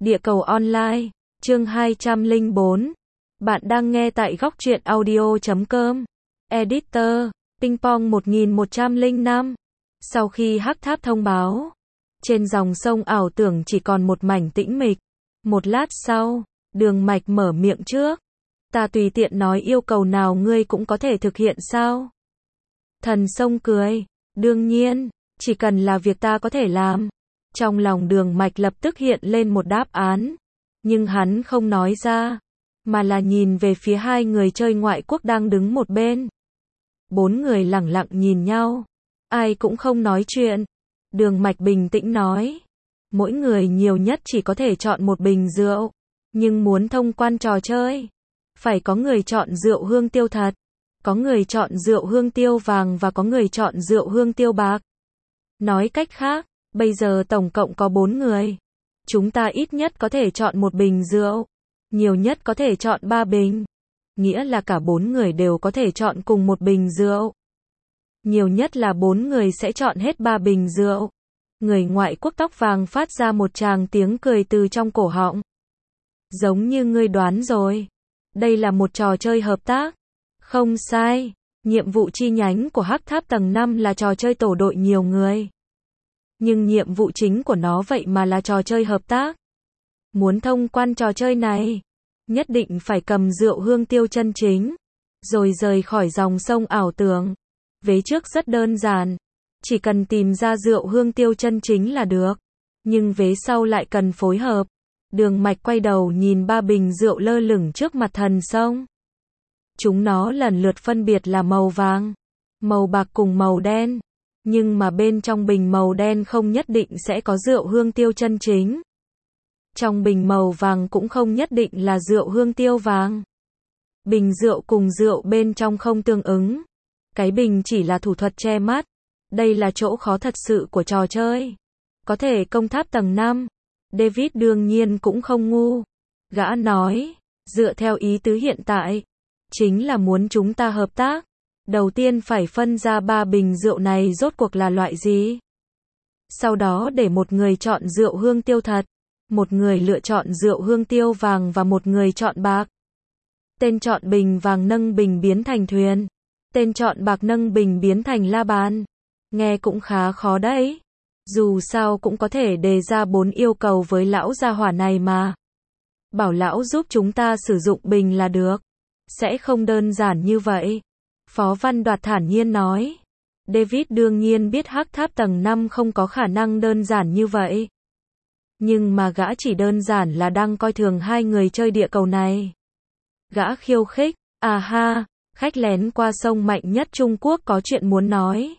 Địa cầu online, chương 204. Bạn đang nghe tại góc truyện audio.com. Editor, Ping Pong 1105. Sau khi Hắc Tháp thông báo, trên dòng sông ảo tưởng chỉ còn một mảnh tĩnh mịch. Một lát sau, Đường Mạch mở miệng trước. Ta tùy tiện nói yêu cầu nào ngươi cũng có thể thực hiện sao? Thần sông cười. Đương nhiên, chỉ cần là việc ta có thể làm. Trong lòng Đường Mạch lập tức hiện lên một đáp án. Nhưng hắn không nói ra, mà là nhìn về phía hai người chơi ngoại quốc đang đứng một bên. Bốn người lẳng lặng nhìn nhau. Ai cũng không nói chuyện. Đường Mạch bình tĩnh nói. Mỗi người nhiều nhất chỉ có thể chọn một bình rượu. Nhưng muốn thông quan trò chơi, phải có người chọn rượu hương tiêu thật, có người chọn rượu hương tiêu vàng và có người chọn rượu hương tiêu bạc. Nói cách khác, bây giờ tổng cộng có 4 người. Chúng ta ít nhất có thể chọn một bình rượu, nhiều nhất có thể chọn 3 bình. Nghĩa là cả 4 người đều có thể chọn cùng một bình rượu. Nhiều nhất là 4 người sẽ chọn hết 3 bình rượu. Người ngoại quốc tóc vàng phát ra một tràng tiếng cười từ trong cổ họng. Giống như ngươi đoán rồi. Đây là một trò chơi hợp tác. Không sai. Nhiệm vụ chi nhánh của Hắc Tháp tầng 5 là trò chơi tổ đội nhiều người. Nhưng nhiệm vụ chính của nó vậy mà là trò chơi hợp tác. Muốn thông quan trò chơi này, nhất định phải cầm rượu hương tiêu chân chính, rồi rời khỏi dòng sông ảo tưởng. Vế trước rất đơn giản. Chỉ cần tìm ra rượu hương tiêu chân chính là được. Nhưng vế sau lại cần phối hợp. Đường Mạch quay đầu nhìn 3 bình rượu lơ lửng trước mặt thần sông. Chúng nó lần lượt phân biệt là màu vàng, màu bạc cùng màu đen. Nhưng mà bên trong bình màu đen không nhất định sẽ có rượu hương tiêu chân chính. Trong bình màu vàng cũng không nhất định là rượu hương tiêu vàng. Bình rượu cùng rượu bên trong không tương ứng. Cái bình chỉ là thủ thuật che mắt. Đây là chỗ khó thật sự của trò chơi. Có thể công tháp tầng 5. David đương nhiên cũng không ngu. Gã nói, dựa theo ý tứ hiện tại, chính là muốn chúng ta hợp tác. Đầu tiên phải phân ra 3 bình rượu này rốt cuộc là loại gì. Sau đó để một người chọn rượu hương tiêu thật, một người lựa chọn rượu hương tiêu vàng và một người chọn bạc. Tên chọn bình vàng nâng bình biến thành thuyền. Tên chọn bạc nâng bình biến thành la bàn. Nghe cũng khá khó đấy. Dù sao cũng có thể đề ra 4 yêu cầu với lão gia hỏa này mà. Bảo lão giúp chúng ta sử dụng bình là được. Sẽ không đơn giản như vậy. Phó Văn Đoạt thản nhiên nói. David đương nhiên biết Hắc Tháp tầng 5 không có khả năng đơn giản như vậy. Nhưng mà gã chỉ đơn giản là đang coi thường hai người chơi địa cầu này. Gã khiêu khích. À ha, khách lén qua sông mạnh nhất Trung Quốc có chuyện muốn nói.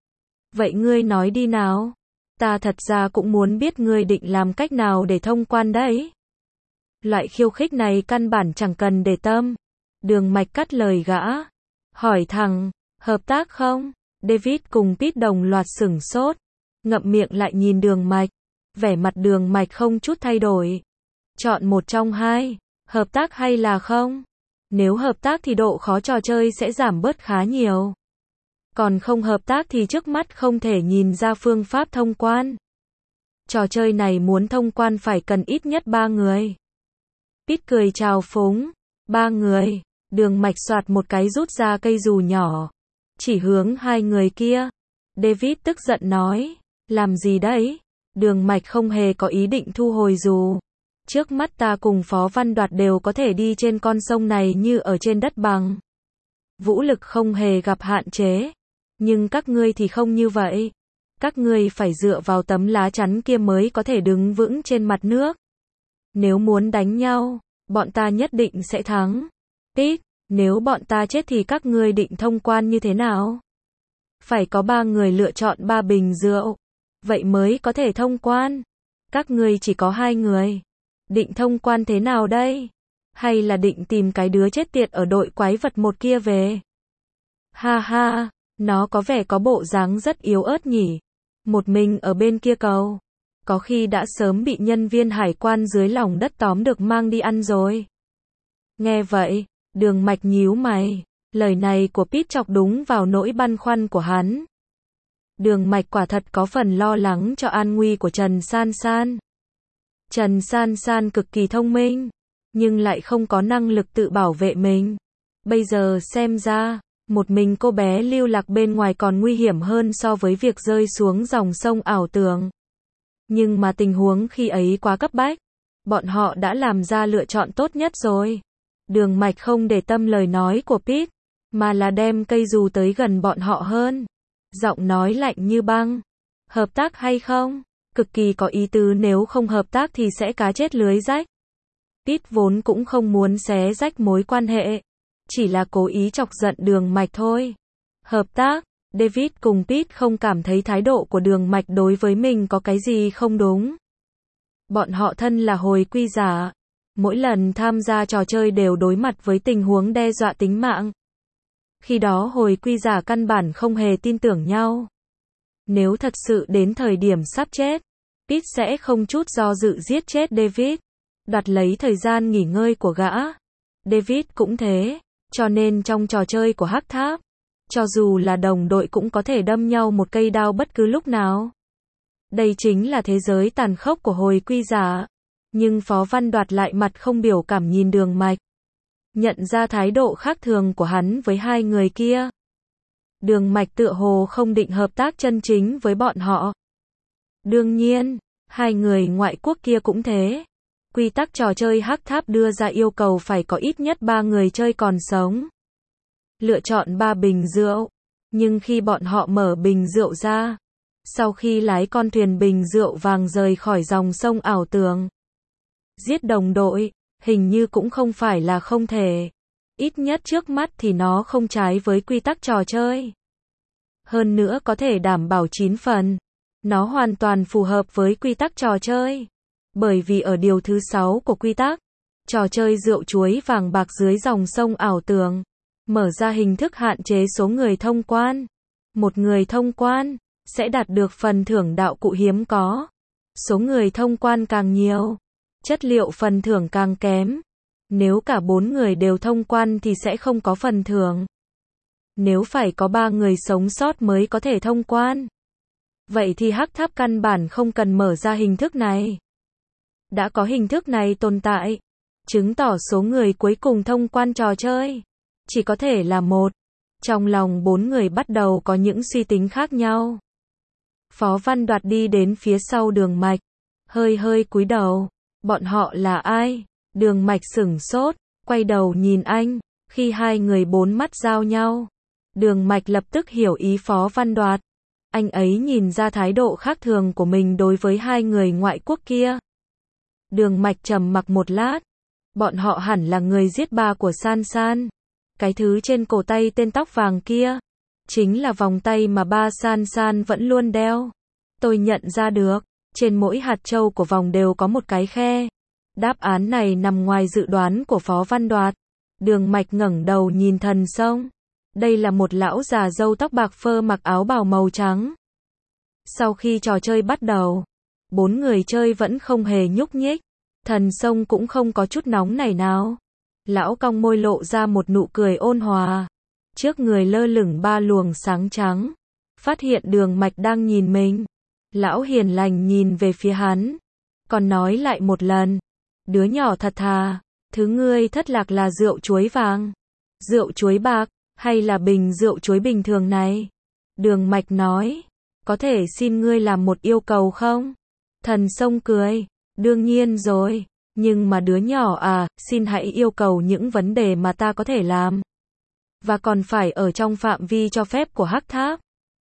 Vậy ngươi nói đi nào. Ta thật ra cũng muốn biết ngươi định làm cách nào để thông quan đấy. Loại khiêu khích này căn bản chẳng cần để tâm. Đường Mạch cắt lời gã. Hỏi thẳng, hợp tác không? David cùng Pete đồng loạt sửng sốt. Ngậm miệng lại nhìn Đường Mạch. Vẻ mặt Đường Mạch không chút thay đổi. Chọn một trong hai, hợp tác hay là không? Nếu hợp tác thì độ khó trò chơi sẽ giảm bớt khá nhiều. Còn không hợp tác thì trước mắt không thể nhìn ra phương pháp thông quan. Trò chơi này muốn thông quan phải cần ít nhất 3 người. Pete cười chào phúng. 3 người. Đường Mạch soạt một cái rút ra cây dù nhỏ. Chỉ hướng hai người kia. David tức giận nói. Làm gì đấy? Đường Mạch không hề có ý định thu hồi dù. Trước mắt ta cùng Phó Văn Đoạt đều có thể đi trên con sông này như ở trên đất bằng. Vũ lực không hề gặp hạn chế. Nhưng các ngươi thì không như vậy. Các ngươi phải dựa vào tấm lá chắn kia mới có thể đứng vững trên mặt nước. Nếu muốn đánh nhau, bọn ta nhất định sẽ thắng. Pete, nếu bọn ta chết thì các ngươi định thông quan như thế nào? Phải có 3 người lựa chọn 3 bình rượu. Vậy mới có thể thông quan. Các ngươi chỉ có 2 người. Định thông quan thế nào đây? Hay là định tìm cái đứa chết tiệt ở đội quái vật một kia về? Ha ha. Nó có vẻ có bộ dáng rất yếu ớt nhỉ. Một mình ở bên kia cầu. Có khi đã sớm bị nhân viên hải quan dưới lòng đất tóm được mang đi ăn rồi. Nghe vậy, Đường Mạch nhíu mày. Lời này của Pete chọc đúng vào nỗi băn khoăn của hắn. Đường Mạch quả thật có phần lo lắng cho an nguy của Trần San San. Trần San San cực kỳ thông minh, nhưng lại không có năng lực tự bảo vệ mình. Bây giờ xem ra, một mình cô bé lưu lạc bên ngoài còn nguy hiểm hơn so với việc rơi xuống dòng sông ảo tưởng. Nhưng mà tình huống khi ấy quá cấp bách. Bọn họ đã làm ra lựa chọn tốt nhất rồi. Đường Mạch không để tâm lời nói của Pete, mà là đem cây dù tới gần bọn họ hơn. Giọng nói lạnh như băng. Hợp tác hay không? Cực kỳ có ý tứ, nếu không hợp tác thì sẽ cá chết lưới rách. Pete vốn cũng không muốn xé rách mối quan hệ, chỉ là cố ý chọc giận Đường Mạch thôi. Hợp tác, David cùng Pete không cảm thấy thái độ của Đường Mạch đối với mình có cái gì không đúng. Bọn họ thân là hồi quy giả, mỗi lần tham gia trò chơi đều đối mặt với tình huống đe dọa tính mạng. Khi đó hồi quy giả căn bản không hề tin tưởng nhau. Nếu thật sự đến thời điểm sắp chết, Pete sẽ không chút do dự giết chết David, đoạt lấy thời gian nghỉ ngơi của gã. David cũng thế, cho nên trong trò chơi của Hắc Tháp, cho dù là đồng đội cũng có thể đâm nhau một cây đao bất cứ lúc nào. Đây chính là thế giới tàn khốc của hồi quy giả. Nhưng Phó Văn Đoạt lại mặt không biểu cảm nhìn Đường Mạch. Nhận ra thái độ khác thường của hắn với hai người kia. Đường Mạch tựa hồ không định hợp tác chân chính với bọn họ. Đương nhiên, hai người ngoại quốc kia cũng thế. Quy tắc trò chơi Hắc Tháp đưa ra yêu cầu phải có ít nhất 3 người chơi còn sống. Lựa chọn 3 bình rượu. Nhưng khi bọn họ mở bình rượu ra, sau khi lái con thuyền bình rượu vàng rời khỏi dòng sông ảo tưởng, giết đồng đội, hình như cũng không phải là không thể. Ít nhất trước mắt thì nó không trái với quy tắc trò chơi. Hơn nữa có thể đảm bảo 9 phần. Nó hoàn toàn phù hợp với quy tắc trò chơi. Bởi vì ở điều thứ 6 của quy tắc, trò chơi rượu chuối vàng bạc dưới dòng sông ảo tưởng, mở ra hình thức hạn chế số người thông quan. Một người thông quan sẽ đạt được phần thưởng đạo cụ hiếm có. Số người thông quan càng nhiều, chất liệu phần thưởng càng kém. Nếu cả 4 người đều thông quan thì sẽ không có phần thưởng. Nếu phải có 3 người sống sót mới có thể thông quan, vậy thì Hắc Tháp căn bản không cần mở ra hình thức này. Đã có hình thức này tồn tại, chứng tỏ số người cuối cùng thông quan trò chơi chỉ có thể là một. Trong lòng 4 người bắt đầu có những suy tính khác nhau. Phó Văn Đoạt đi đến phía sau Đường Mạch, hơi cúi đầu. Bọn họ là ai? Đường Mạch sửng sốt, quay đầu nhìn anh. Khi hai người 4 mắt giao nhau, Đường Mạch lập tức hiểu ý Phó Văn Đoạt. Anh ấy nhìn ra thái độ khác thường của mình đối với hai người ngoại quốc kia. Đường Mạch trầm mặc một lát. Bọn họ hẳn là người giết ba của San San. Cái thứ trên cổ tay tên tóc vàng kia chính là vòng tay mà ba San San vẫn luôn đeo. Tôi nhận ra được, trên mỗi hạt châu của vòng đều có một cái khe. Đáp án này nằm ngoài dự đoán của Phó Văn Đoạt. Đường Mạch ngẩng đầu nhìn Thần Sông. Đây là một lão già râu tóc bạc phơ mặc áo bào màu trắng. Sau khi trò chơi bắt đầu, 4 người chơi vẫn không hề nhúc nhích. Thần Sông cũng không có chút nóng nảy nào. Lão cong môi lộ ra một nụ cười ôn hòa. Trước người lơ lửng 3 luồng sáng trắng. Phát hiện Đường Mạch đang nhìn mình. Lão hiền lành nhìn về phía hắn. Còn nói lại một lần. Đứa nhỏ thật thà. Thứ ngươi thất lạc là rượu chuối vàng, rượu chuối bạc, hay là bình rượu chuối bình thường này? Đường Mạch nói. Có thể xin ngươi làm một yêu cầu không? Thần Sông cười. Đương nhiên rồi. Nhưng mà đứa nhỏ à, xin hãy yêu cầu những vấn đề mà ta có thể làm. Và còn phải ở trong phạm vi cho phép của Hắc Tháp.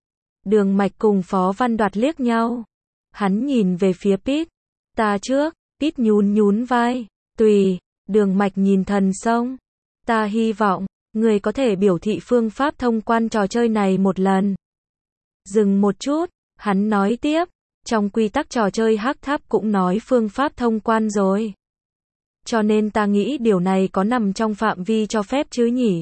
Đường Mạch cùng Phó Văn Đoạt liếc nhau. Hắn nhìn về phía Pete. Ta trước. Pete nhún vai. Tùy. Đường Mạch nhìn Thần Sông. Ta hy vọng người có thể biểu thị phương pháp thông quan trò chơi này một lần. Dừng một chút, hắn nói tiếp. Trong quy tắc trò chơi Hắc Tháp cũng nói phương pháp thông quan rồi. Cho nên ta nghĩ điều này có nằm trong phạm vi cho phép chứ nhỉ?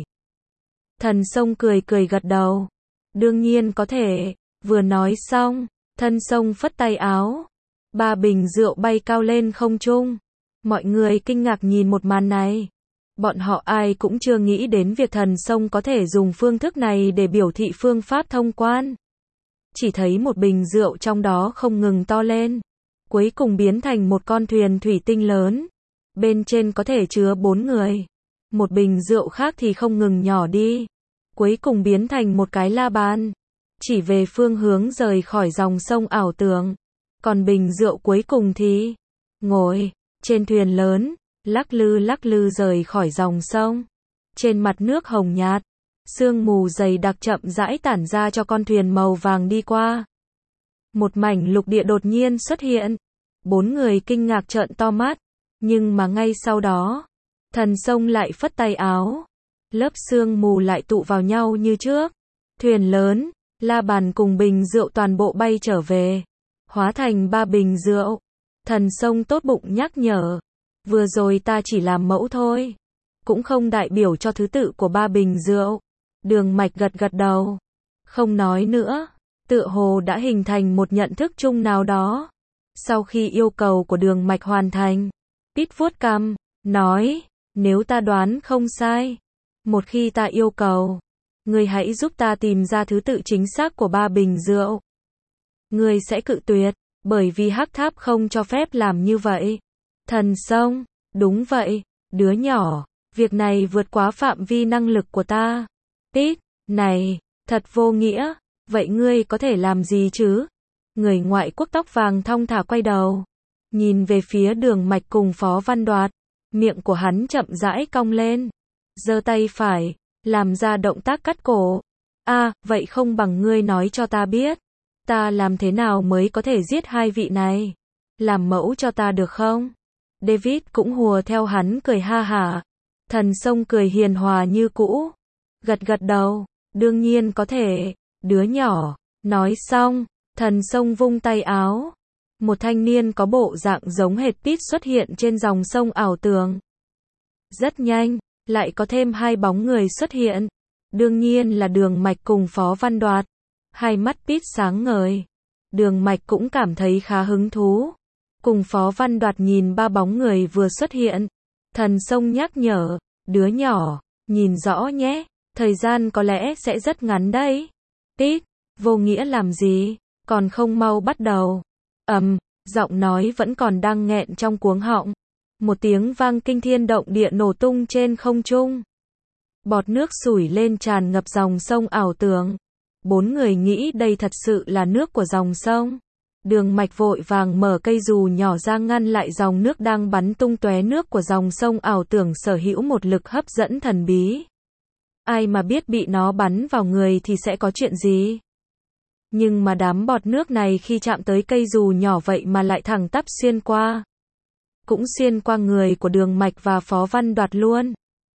Thần Sông cười gật đầu. Đương nhiên có thể. Vừa nói xong, Thần Sông phất tay áo. 3 bình rượu bay cao lên không trung. Mọi người kinh ngạc nhìn một màn này. Bọn họ ai cũng chưa nghĩ đến việc Thần Sông có thể dùng phương thức này để biểu thị phương pháp thông quan. Chỉ thấy một bình rượu trong đó không ngừng to lên. cuối cùng biến thành một con thuyền thủy tinh lớn. Bên trên có thể chứa 4 người. Một bình rượu khác thì không ngừng nhỏ đi. Cuối cùng biến thành một cái la bàn. Chỉ về phương hướng rời khỏi dòng sông ảo tưởng. Còn bình rượu cuối cùng thì ngồi trên thuyền lớn, lắc lư rời khỏi dòng sông. Trên mặt nước hồng nhạt, sương mù dày đặc chậm rãi tản ra cho con thuyền màu vàng đi qua. Một mảnh lục địa đột nhiên xuất hiện. 4 người kinh ngạc trợn to mắt. Nhưng mà ngay sau đó, thần sông lại phất tay áo. Lớp sương mù lại tụ vào nhau như trước. Thuyền lớn, la bàn cùng bình rượu toàn bộ bay trở về. Hóa thành 3 bình rượu. Thần sông tốt bụng nhắc nhở. Vừa rồi ta chỉ làm mẫu thôi. Cũng không đại biểu cho thứ tự của 3 bình rượu. Đường mạch gật gật đầu. Không nói nữa. Tựa hồ đã hình thành một nhận thức chung nào đó. Sau khi yêu cầu của đường mạch hoàn thành, Pít vuốt cằm, nói, nếu ta đoán không sai, một khi ta yêu cầu, ngươi hãy giúp ta tìm ra thứ tự chính xác của 3 bình rượu. Ngươi sẽ cự tuyệt, bởi vì hắc tháp không cho phép làm như vậy. Thần sông, đúng vậy, đứa nhỏ, việc này vượt quá phạm vi năng lực của ta. Pít, này, thật vô nghĩa, vậy ngươi có thể làm gì chứ? Người ngoại quốc tóc vàng thong thả quay đầu, nhìn về phía đường mạch cùng Phó Văn Đoạt, miệng của hắn chậm rãi cong lên, giơ tay phải, làm ra động tác cắt cổ. Vậy không bằng ngươi nói cho ta biết, ta làm thế nào mới có thể giết 2 vị này? Làm mẫu cho ta được không? David cũng hùa theo hắn cười ha hả. Thần sông cười hiền hòa như cũ, gật gật đầu, đương nhiên có thể, đứa nhỏ. Nói xong, thần sông vung tay áo. Một thanh niên có bộ dạng giống hệt Pít xuất hiện trên dòng sông ảo tưởng. Rất nhanh, lại có thêm 2 bóng người xuất hiện. Đương nhiên là Đường Mạch cùng Phó Văn Đoạt. Hai mắt Pít sáng ngời. Đường Mạch cũng cảm thấy khá hứng thú. Cùng Phó Văn Đoạt nhìn 3 bóng người vừa xuất hiện. Thần sông nhắc nhở, đứa nhỏ, nhìn rõ nhé, thời gian có lẽ sẽ rất ngắn đấy. Pít, vô nghĩa làm gì, còn không mau bắt đầu. Giọng nói vẫn còn đang nghẹn trong cuống họng. Một tiếng vang kinh thiên động địa nổ tung trên không trung. Bọt nước sủi lên tràn ngập dòng sông ảo tưởng. 4 người nghĩ đây thật sự là nước của dòng sông. Đường Mạch vội vàng mở cây dù nhỏ ra ngăn lại dòng nước đang bắn tung tóe nước của dòng sông ảo tưởng sở hữu một lực hấp dẫn thần bí. Ai mà biết bị nó bắn vào người thì sẽ có chuyện gì? Nhưng mà đám bọt nước này khi chạm tới cây dù nhỏ vậy mà lại thẳng tắp xuyên qua. Cũng xuyên qua người của Đường Mạch và Phó Văn Đoạt luôn.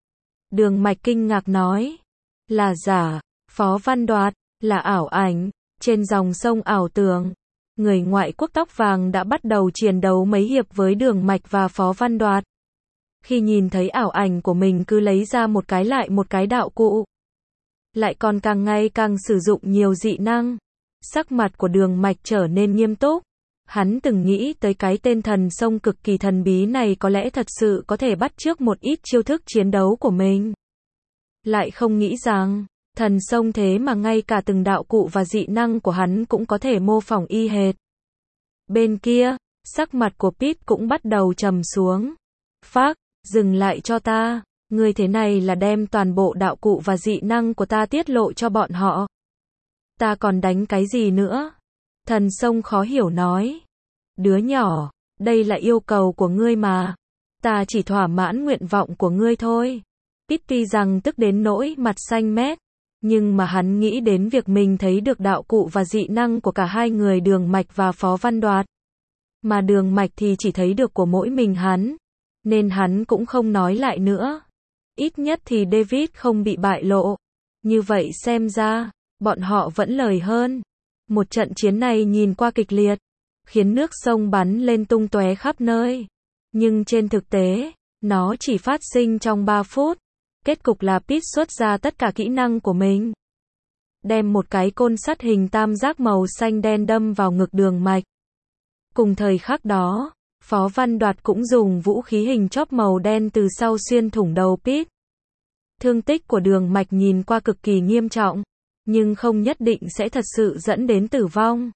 Đường Mạch kinh ngạc nói, là giả. Phó Văn Đoạt, là ảo ảnh. Trên dòng sông ảo tưởng, người ngoại quốc tóc vàng đã bắt đầu chiến đấu mấy hiệp với Đường Mạch và Phó Văn Đoạt. Khi nhìn thấy ảo ảnh của mình cứ lấy ra một cái lại một cái đạo cụ, lại còn càng ngày càng sử dụng nhiều dị năng, sắc mặt của Đường Mạch trở nên nghiêm túc. Hắn từng nghĩ tới cái tên thần sông cực kỳ thần bí này có lẽ thật sự có thể bắt chước một ít chiêu thức chiến đấu của mình. Lại không nghĩ rằng, thần sông thế mà ngay cả từng đạo cụ và dị năng của hắn cũng có thể mô phỏng y hệt. Bên kia, sắc mặt của Pít cũng bắt đầu trầm xuống. Phác, dừng lại cho ta, ngươi thế này là đem toàn bộ đạo cụ và dị năng của ta tiết lộ cho bọn họ. Ta còn đánh cái gì nữa? Thần sông khó hiểu nói. Đứa nhỏ, đây là yêu cầu của ngươi mà. Ta chỉ thỏa mãn nguyện vọng của ngươi thôi. Pít tuy rằng tức đến nỗi mặt xanh mét, nhưng mà hắn nghĩ đến việc mình thấy được đạo cụ và dị năng của cả 2 người Đường Mạch và Phó Văn Đoạt. Mà Đường Mạch thì chỉ thấy được của mỗi mình hắn, nên hắn cũng không nói lại nữa. Ít nhất thì David không bị bại lộ. Như vậy xem ra, bọn họ vẫn lời hơn. Một trận chiến này nhìn qua kịch liệt, khiến nước sông bắn lên tung tóe khắp nơi. Nhưng trên thực tế, nó chỉ phát sinh trong 3 phút. Kết cục là Pít xuất ra tất cả kỹ năng của mình. Đem một cái côn sắt hình tam giác màu xanh đen đâm vào ngực Đường Mạch. Cùng thời khắc đó, Phó Văn Đoạt cũng dùng vũ khí hình chóp màu đen từ sau xuyên thủng đầu Pít. Thương tích của Đường Mạch nhìn qua cực kỳ nghiêm trọng, nhưng không nhất định sẽ thật sự dẫn đến tử vong.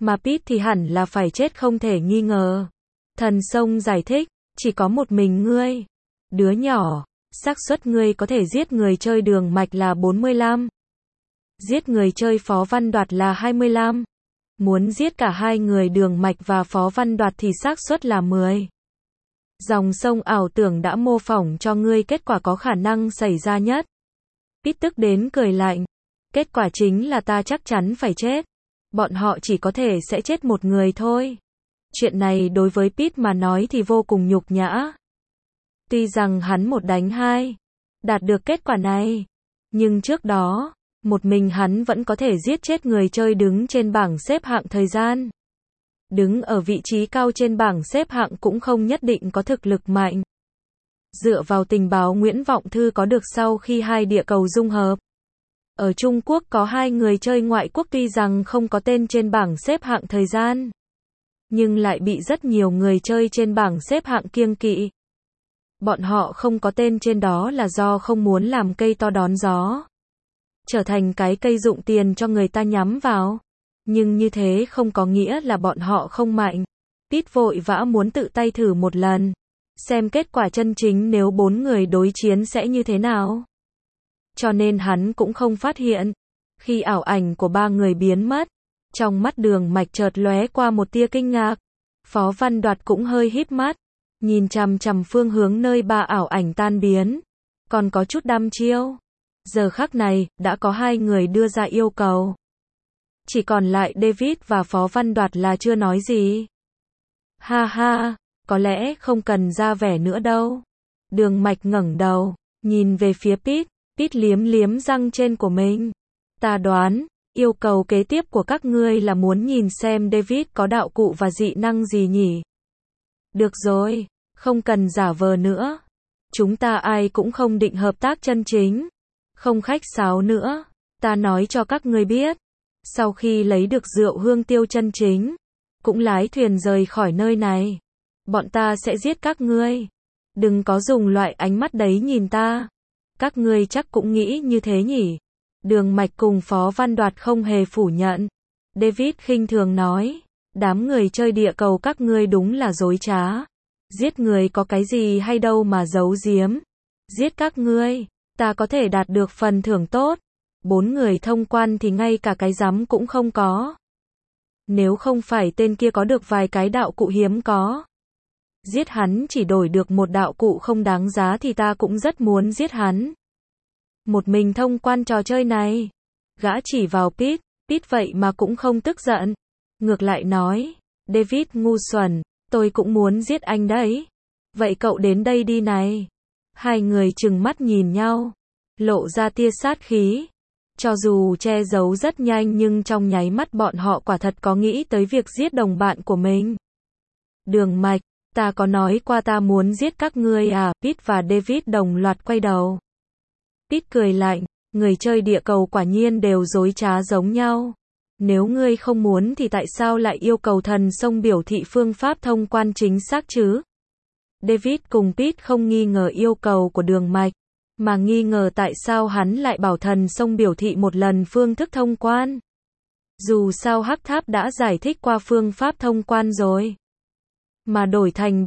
Mà Pete thì hẳn là phải chết không thể nghi ngờ. Thần Sông giải thích, chỉ có một mình ngươi. Đứa nhỏ, xác suất ngươi có thể giết người chơi Đường Mạch là 45. Giết người chơi Phó Văn Đoạt là 25. Muốn giết cả hai người Đường Mạch và Phó Văn Đoạt thì xác suất là 10. Dòng sông ảo tưởng đã mô phỏng cho ngươi kết quả có khả năng xảy ra nhất. Pete tức đến cười lạnh. Kết quả chính là ta chắc chắn phải chết. Bọn họ chỉ có thể sẽ chết một người thôi. Chuyện này đối với Pete mà nói thì vô cùng nhục nhã. Tuy rằng hắn một đánh hai, đạt được kết quả này, nhưng trước đó, một mình hắn vẫn có thể giết chết người chơi đứng trên bảng xếp hạng thời gian. Đứng ở vị trí cao trên bảng xếp hạng cũng không nhất định có thực lực mạnh. Dựa vào tình báo Nguyễn Vọng Thư có được sau khi hai địa cầu dung hợp. Ở Trung Quốc có hai người chơi ngoại quốc tuy rằng không có tên trên bảng xếp hạng thời gian, nhưng lại bị rất nhiều người chơi trên bảng xếp hạng kiêng kỵ. Bọn họ không có tên trên đó là do không muốn làm cây to đón gió, trở thành cái cây dụng tiền cho người ta nhắm vào. Nhưng như thế không có nghĩa là bọn họ không mạnh. Pete vội vã muốn tự tay thử một lần, xem kết quả chân chính nếu 4 người đối chiến sẽ như thế nào. Cho nên hắn cũng không phát hiện. Khi ảo ảnh của 3 người biến mất, trong mắt Đường Mạch chợt lóe qua một tia kinh ngạc. Phó Văn Đoạt cũng hơi híp mắt, nhìn chằm chằm phương hướng nơi 3 ảo ảnh tan biến, còn có chút đăm chiêu. Giờ khắc này, đã có 2 người đưa ra yêu cầu. Chỉ còn lại David và Phó Văn Đoạt là chưa nói gì. Ha ha, có lẽ không cần ra vẻ nữa đâu. Đường Mạch ngẩng đầu, nhìn về phía Pete. Pete liếm liếm răng trên của mình. Ta đoán, yêu cầu kế tiếp của các ngươi là muốn nhìn xem David có đạo cụ và dị năng gì nhỉ? Được rồi, không cần giả vờ nữa. Chúng ta ai cũng không định hợp tác chân chính. Không khách sáo nữa. Ta nói cho các ngươi biết. Sau khi lấy được rượu hương tiêu chân chính, cũng lái thuyền rời khỏi nơi này. Bọn ta sẽ giết các ngươi. Đừng có dùng loại ánh mắt đấy nhìn ta. Các ngươi chắc cũng nghĩ như thế nhỉ? Đường Mạch cùng Phó Văn Đoạt không hề phủ nhận. David khinh thường nói, đám người chơi địa cầu các ngươi đúng là dối trá. Giết người có cái gì hay đâu mà giấu giếm. Giết các ngươi, ta có thể đạt được phần thưởng tốt. 4 người thông quan thì ngay cả cái rắm cũng không có. Nếu không phải tên kia có được vài cái đạo cụ hiếm có. Giết hắn chỉ đổi được một đạo cụ không đáng giá thì ta cũng rất muốn giết hắn. Một mình thông quan trò chơi này. Gã chỉ vào Pete, Pete vậy mà cũng không tức giận. Ngược lại nói, David ngu xuẩn, tôi cũng muốn giết anh đấy. Vậy cậu đến đây đi này. Hai người trừng mắt nhìn nhau, lộ ra tia sát khí. Cho dù che giấu rất nhanh nhưng trong nháy mắt bọn họ quả thật có nghĩ tới việc giết đồng bạn của mình. Đường Mạch, ta có nói qua ta muốn giết các ngươi à? Pete và David đồng loạt quay đầu. Pete cười lạnh, người chơi địa cầu quả nhiên đều dối trá giống nhau. Nếu ngươi không muốn thì tại sao lại yêu cầu Thần Sông biểu thị phương pháp thông quan chính xác chứ? David cùng Pete không nghi ngờ yêu cầu của Đường Mạch, mà nghi ngờ tại sao hắn lại bảo Thần Sông biểu thị một lần phương thức thông quan. Dù sao Hắc Tháp đã giải thích qua phương pháp thông quan rồi. Mà đổi thành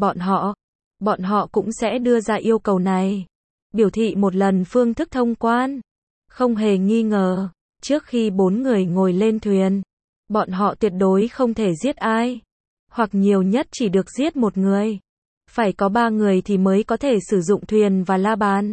bọn họ cũng sẽ đưa ra yêu cầu này. Biểu thị một lần phương thức thông quan. Không hề nghi ngờ, trước khi 4 người ngồi lên thuyền, bọn họ tuyệt đối không thể giết ai. Hoặc nhiều nhất chỉ được giết một người. Phải có 3 người thì mới có thể sử dụng thuyền và la bàn.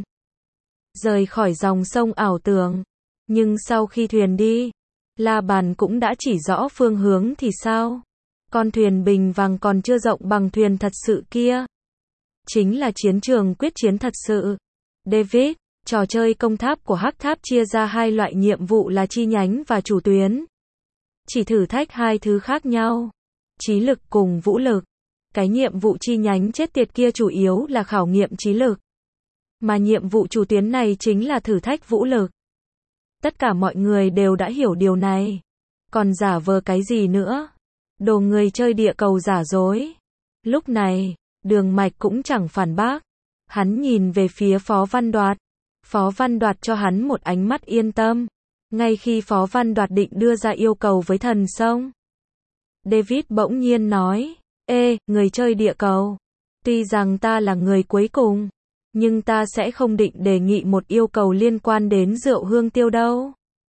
Rời khỏi dòng sông ảo tưởng. Nhưng sau khi thuyền đi, la bàn cũng đã chỉ rõ phương hướng thì sao? Con thuyền bình vàng còn chưa rộng bằng thuyền thật sự kia. Chính là chiến trường quyết chiến thật sự. David, trò chơi công tháp của Hắc Tháp chia ra 2 loại nhiệm vụ là chi nhánh và chủ tuyến. Chỉ thử thách 2 thứ khác nhau. Trí lực cùng vũ lực. Cái nhiệm vụ chi nhánh chết tiệt kia chủ yếu là khảo nghiệm trí lực. Mà nhiệm vụ chủ tuyến này chính là thử thách vũ lực. Tất cả mọi người đều đã hiểu điều này. Còn giả vờ cái gì nữa? Đồ người chơi địa cầu giả dối. Lúc này, Đường Mạch cũng chẳng phản bác. Hắn nhìn về phía Phó Văn Đoạt. Phó Văn Đoạt cho hắn một ánh mắt yên tâm. Ngay khi Phó Văn Đoạt định đưa ra yêu cầu với Thần Sông, David bỗng nhiên nói, ê, người chơi địa cầu. Tuy rằng ta là người cuối cùng, nhưng ta sẽ không định đề nghị một yêu cầu liên quan đến rượu hương tiêu đâu.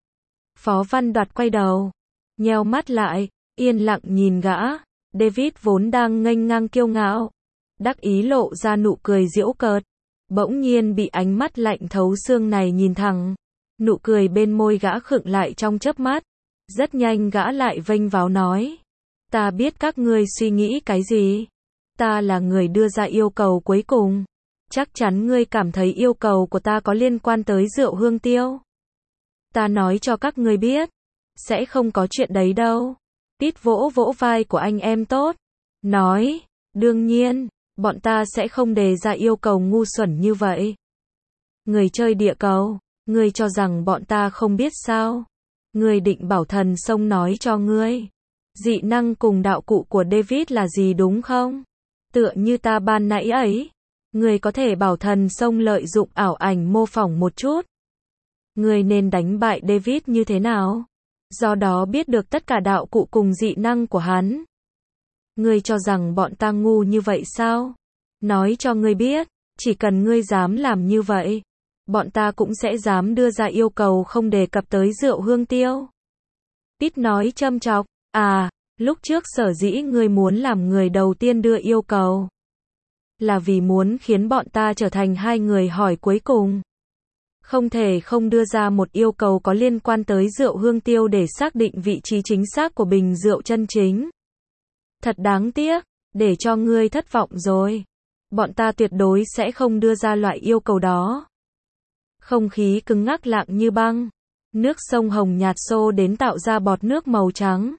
Phó Văn Đoạt quay đầu, nheo mắt lại, yên lặng nhìn gã. David vốn đang nghênh ngang kiêu ngạo, đắc ý lộ ra nụ cười giễu cợt, bỗng nhiên bị ánh mắt lạnh thấu xương này nhìn thẳng. Nụ cười bên môi gã khựng lại trong chớp mắt. Rất nhanh gã lại vênh váo nói, ta biết các ngươi suy nghĩ cái gì. Ta là người đưa ra yêu cầu cuối cùng. Chắc chắn ngươi cảm thấy yêu cầu của ta có liên quan tới rượu hương tiêu. Ta nói cho các ngươi biết, sẽ không có chuyện đấy đâu. Pete vỗ vỗ vai của anh em tốt, nói, đương nhiên, bọn ta sẽ không đề ra yêu cầu ngu xuẩn như vậy. Người chơi địa cầu, ngươi cho rằng bọn ta không biết sao? Ngươi định bảo thần sông nói cho ngươi. Dị năng cùng đạo cụ của David là gì đúng không? Tựa như ta ban nãy ấy. Ngươi có thể bảo thần sông lợi dụng ảo ảnh mô phỏng một chút. Ngươi nên đánh bại David như thế nào? Do đó biết được tất cả đạo cụ cùng dị năng của hắn. Ngươi cho rằng bọn ta ngu như vậy sao? Nói cho ngươi biết, chỉ cần ngươi dám làm như vậy, bọn ta cũng sẽ dám đưa ra yêu cầu không đề cập tới rượu hương tiêu. Pete nói châm chọc, lúc trước sở dĩ ngươi muốn làm người đầu tiên đưa yêu cầu, là vì muốn khiến bọn ta trở thành hai người hỏi cuối cùng. Không thể không đưa ra một yêu cầu có liên quan tới rượu hương tiêu để xác định vị trí chính xác của bình rượu chân chính. Thật đáng tiếc, để cho ngươi thất vọng rồi. Bọn ta tuyệt đối sẽ không đưa ra loại yêu cầu đó. Không khí cứng ngắc lặng như băng. Nước sông hồng nhạt xô đến tạo ra bọt nước màu trắng.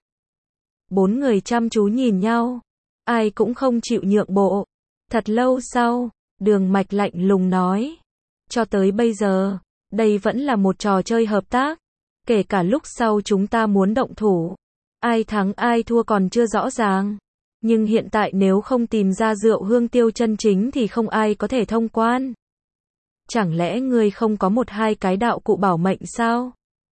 Bốn người chăm chú nhìn nhau. Ai cũng không chịu nhượng bộ. Thật lâu sau, Đường Mạch lạnh lùng nói. Cho tới bây giờ, đây vẫn là một trò chơi hợp tác. Kể cả lúc sau chúng ta muốn động thủ. Ai thắng ai thua còn chưa rõ ràng. Nhưng hiện tại nếu không tìm ra rượu hương tiêu chân chính thì không ai có thể thông quan. Chẳng lẽ ngươi không có một hai cái đạo cụ bảo mệnh sao?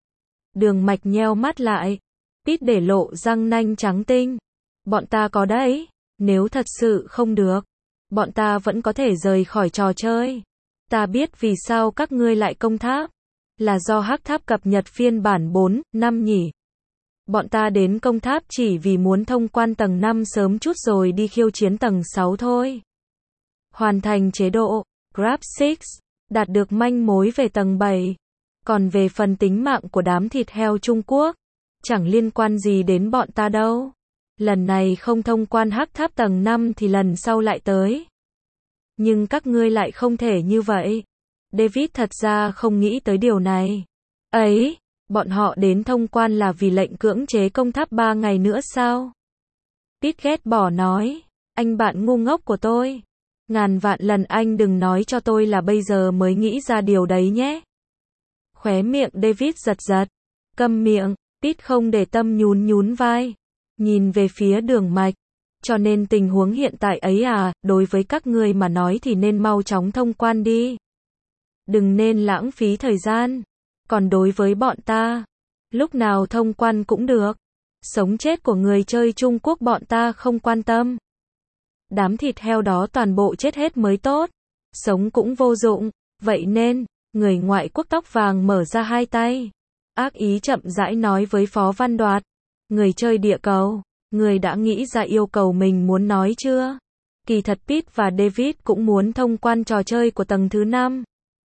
Đường Mạch nheo mắt lại. Pete để lộ răng nanh trắng tinh. Bọn ta có đấy. Nếu thật sự không được, bọn ta vẫn có thể rời khỏi trò chơi. Ta biết vì sao các ngươi lại công tháp. Là do hắc tháp cập nhật phiên bản 4, 5 nhỉ? Bọn ta đến công tháp chỉ vì muốn thông quan tầng 5 sớm chút rồi đi khiêu chiến tầng 6 thôi. Hoàn thành chế độ Grab 6, đạt được manh mối về tầng 7. Còn về phần tính mạng của đám thịt heo Trung Quốc, chẳng liên quan gì đến bọn ta đâu. Lần này không thông quan hắc tháp tầng 5 thì lần sau lại tới. Nhưng các ngươi lại không thể như vậy. David thật ra không nghĩ tới điều này. Ấy, bọn họ đến thông quan là vì lệnh cưỡng chế công tháp 3 ngày nữa sao? Pete ghét bỏ nói, anh bạn ngu ngốc của tôi. Ngàn vạn lần anh đừng nói cho tôi là bây giờ mới nghĩ ra điều đấy nhé. Khóe miệng David giật giật. Câm miệng, Pete không để tâm nhún nhún vai. Nhìn về phía Đường Mạch. Cho nên tình huống hiện tại ấy đối với các ngươi mà nói thì nên mau chóng thông quan đi. Đừng nên lãng phí thời gian. Còn đối với bọn ta, lúc nào thông quan cũng được. Sống chết của người chơi Trung Quốc bọn ta không quan tâm. Đám thịt heo đó toàn bộ chết hết mới tốt. Sống cũng vô dụng. Vậy nên, người ngoại quốc tóc vàng mở ra hai tay. Ác ý chậm rãi nói với Phó Văn Đoạt. Người chơi địa cầu, người đã nghĩ ra yêu cầu mình muốn nói chưa? Kỳ thật Pete và David cũng muốn thông quan trò chơi của tầng thứ 5.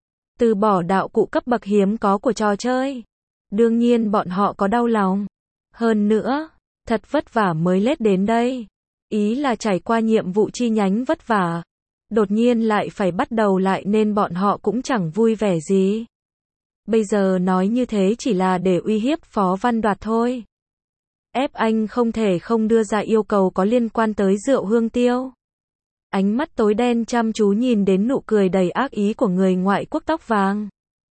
Từ bỏ đạo cụ cấp bậc hiếm có của trò chơi. Đương nhiên bọn họ có đau lòng. Hơn nữa, thật vất vả mới lết đến đây. Ý là trải qua nhiệm vụ chi nhánh vất vả. Đột nhiên lại phải bắt đầu lại nên bọn họ cũng chẳng vui vẻ gì. Bây giờ nói như thế chỉ là để uy hiếp Phó Văn Đoạt thôi. Ép anh không thể không đưa ra yêu cầu có liên quan tới rượu hương tiêu. Ánh mắt tối đen chăm chú nhìn đến nụ cười đầy ác ý của người ngoại quốc tóc vàng.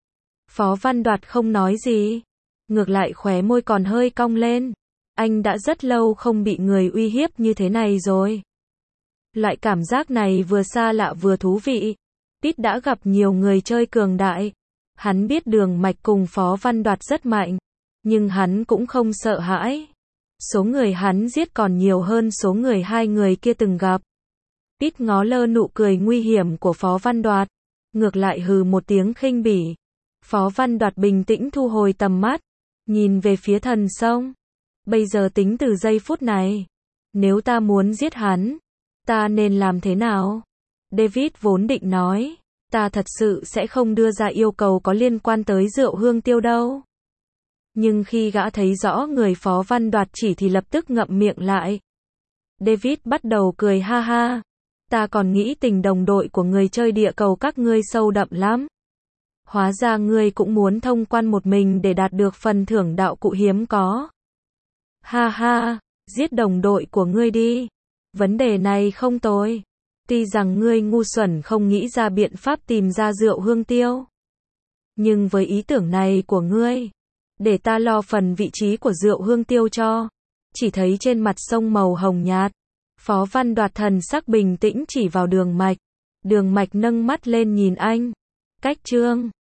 Phó Văn Đoạt không nói gì. Ngược lại khóe môi còn hơi cong lên. Anh đã rất lâu không bị người uy hiếp như thế này rồi. Loại cảm giác này vừa xa lạ vừa thú vị. Pete đã gặp nhiều người chơi cường đại. Hắn biết Đường Mạch cùng Phó Văn Đoạt rất mạnh. Nhưng hắn cũng không sợ hãi. Số người hắn giết còn nhiều hơn số người hai người kia từng gặp. Tít ngó lơ nụ cười nguy hiểm của Phó Văn Đoạt, ngược lại hừ một tiếng khinh bỉ. Phó Văn Đoạt bình tĩnh thu hồi tầm mắt, nhìn về phía Thần Sông. Bây giờ tính từ giây phút này, nếu ta muốn giết hắn, ta nên làm thế nào? David vốn định nói, ta thật sự sẽ không đưa ra yêu cầu có liên quan tới rượu hương tiêu đâu. Nhưng khi gã thấy rõ người Phó Văn Đoạt chỉ thì lập tức ngậm miệng lại. David bắt đầu cười ha ha. Ta còn nghĩ tình đồng đội của người chơi địa cầu các ngươi sâu đậm lắm. Hóa ra ngươi cũng muốn thông quan một mình để đạt được phần thưởng đạo cụ hiếm có. Ha ha, giết đồng đội của ngươi đi. Vấn đề này không tồi. Tuy rằng ngươi ngu xuẩn không nghĩ ra biện pháp tìm ra rượu hương tiêu. Nhưng với ý tưởng này của ngươi, để ta lo phần vị trí của rượu hương tiêu cho. Chỉ thấy trên mặt sông màu hồng nhạt, Phó Văn Đoạt thần sắc bình tĩnh chỉ vào Đường Mạch. Đường Mạch nâng mắt lên nhìn anh. Cách chương